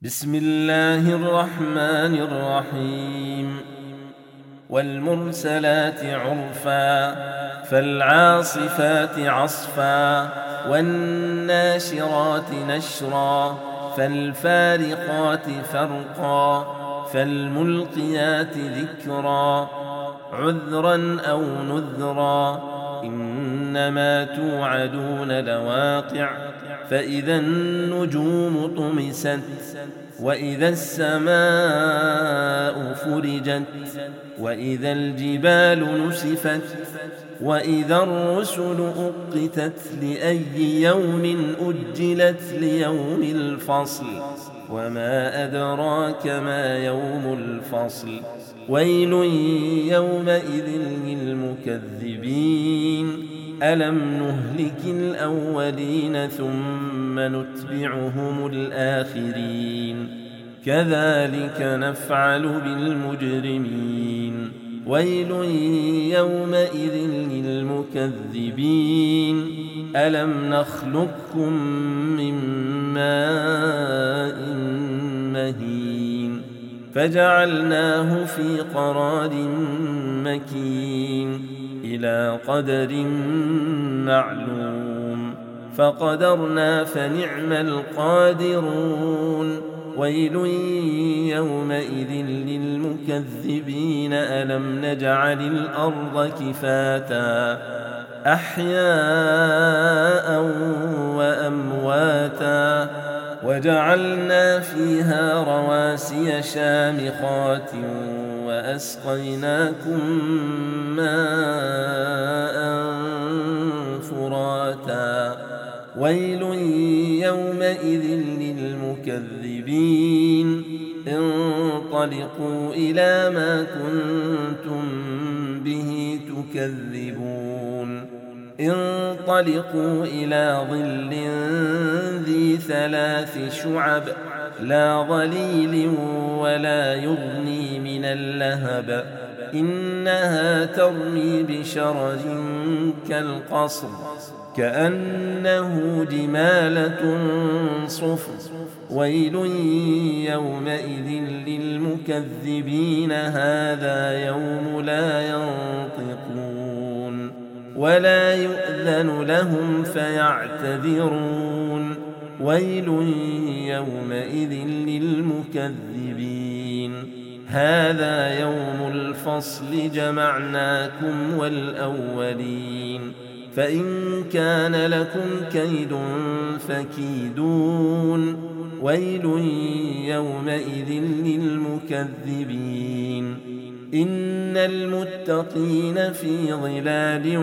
بسم الله الرحمن الرحيم والمرسلات عرفا فالعاصفات عصفا والناشرات نشرا فالفارقات فرقا فالملقيات ذكرا عذرا أو نذرا إنما توعدون لواقع فإذا النجوم طمست وإذا السماء فرجت وإذا الجبال نسفت وإذا الرسل أقتت لأي يوم أجلت ليوم الفصل وما أدراك ما يوم الفصل ويل يومئذ للمكذبين ألم نهلك الأولين ثم نتبعهم الآخرين كذلك نفعل بالمجرمين ويل يومئذ للمكذبين ألم نخلقكم من ماء مهين فجعلناه في قرار مكين إلى قدر معلوم فقدرنا فنعم القادرون ويل يومئذ للمكذبين ألم نجعل الأرض كفاتا أحياء وأمواتا وجعلنا فيها رواسي شامخات وأسقيناكم ماء فراتا ويل يومئذ للمكذبين انطلقوا إلى ما كنتم به تكذبون انطلقوا إلى ظل ذي 3 شعب لا ظليل ولا يغني من اللهب إنها ترمي بشرر كالقصر كأنه جمالة صفر ويل يومئذ للمكذبين هذا يوم لا ينطقون ولا يؤذن لهم فيعتذرون ويل يومئذ للمكذبين هذا يوم الفصل جمعناكم والأولين فإن كان لكم كيد فكيدون ويل يومئذ للمكذبين إن المتقين في ظلال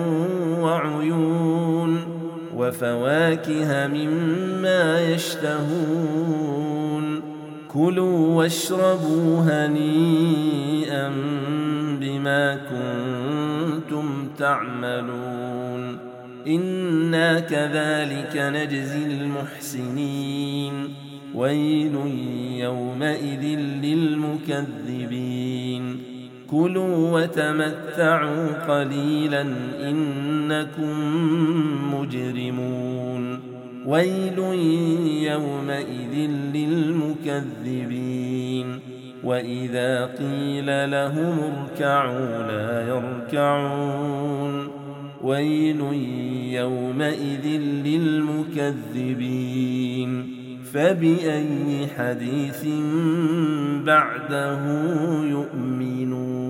وعيون وفواكه مما يشتهون كلوا واشربوا هنيئا بما كنتم تعملون إنا كذلك نجزي المحسنين ويل يومئذ للمكذبين كلوا وتمتعوا قليلا إنكم مجرمون ويل يومئذ للمكذبين وإذا قيل لهم اركعوا لا يركعون ويل يومئذ للمكذبين فبأي حديث بعده يؤمنون